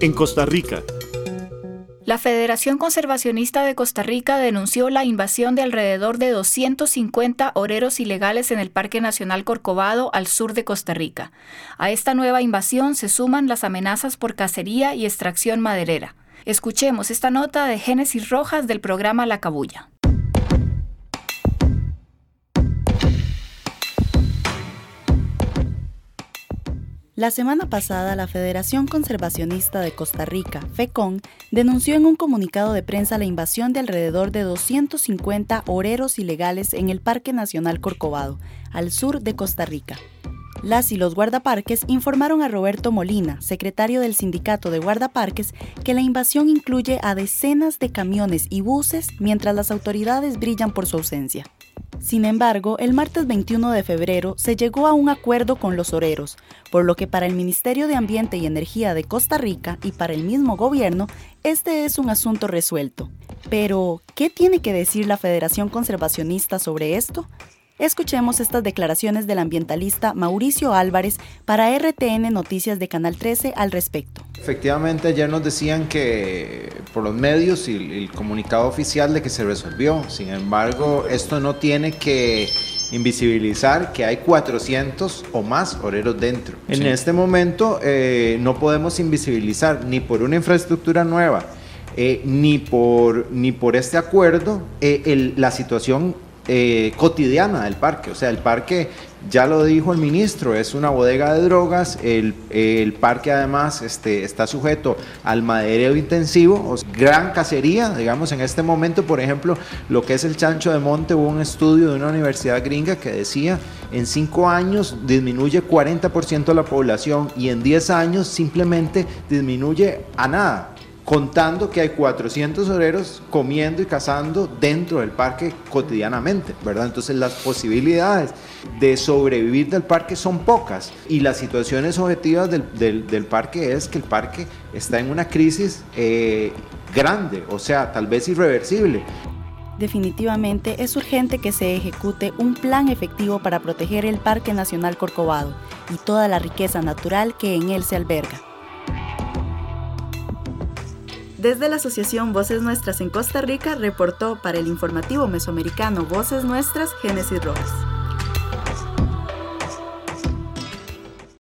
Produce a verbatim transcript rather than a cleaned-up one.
En Costa Rica. La Federación Conservacionista de Costa Rica denunció la invasión de alrededor de doscientos cincuenta oreros ilegales en el Parque Nacional Corcovado al sur de Costa Rica. A esta nueva invasión se suman las amenazas por cacería y extracción maderera. Escuchemos esta nota de Génesis Rojas del programa La Cabulla. La semana pasada, la Federación Conservacionista de Costa Rica, FECON, denunció en un comunicado de prensa la invasión de alrededor de doscientos cincuenta oreros ilegales en el Parque Nacional Corcovado, al sur de Costa Rica. Las y los guardaparques informaron a Roberto Molina, secretario del Sindicato de Guardaparques, que la invasión incluye a decenas de camiones y buses mientras las autoridades brillan por su ausencia. Sin embargo, el martes veintiuno de febrero se llegó a un acuerdo con los oreros, por lo que para el Ministerio de Ambiente y Energía de Costa Rica y para el mismo gobierno, este es un asunto resuelto. Pero, ¿qué tiene que decir la Federación Conservacionista sobre esto? Escuchemos estas declaraciones del ambientalista Mauricio Álvarez para R T N Noticias de Canal trece al respecto. Efectivamente, ayer nos decían que por los medios y el comunicado oficial de que se resolvió. Sin embargo, esto no tiene que invisibilizar que hay cuatrocientos o más oreros dentro. Sí. En este momento eh, no podemos invisibilizar ni por una infraestructura nueva, eh, ni, por, ni por este acuerdo eh, el, la situación Eh, cotidiana del parque. O sea, el parque, ya lo dijo el ministro, es una bodega de drogas. El, el parque además este, está sujeto al madereo intensivo, o sea, gran cacería, digamos. En este momento, por ejemplo, lo que es el chancho de monte, hubo un estudio de una universidad gringa que decía en cinco años disminuye cuarenta por ciento la población y en diez años simplemente disminuye a nada, contando que hay cuatrocientos oreros comiendo y cazando dentro del parque cotidianamente, ¿verdad? Entonces las posibilidades de sobrevivir del parque son pocas y las situaciones objetivas del, del, del parque es que el parque está en una crisis eh, grande, o sea, tal vez irreversible. Definitivamente es urgente que se ejecute un plan efectivo para proteger el Parque Nacional Corcovado y toda la riqueza natural que en él se alberga. Desde la Asociación Voces Nuestras en Costa Rica, reportó para el informativo mesoamericano Voces Nuestras, Génesis Rojas.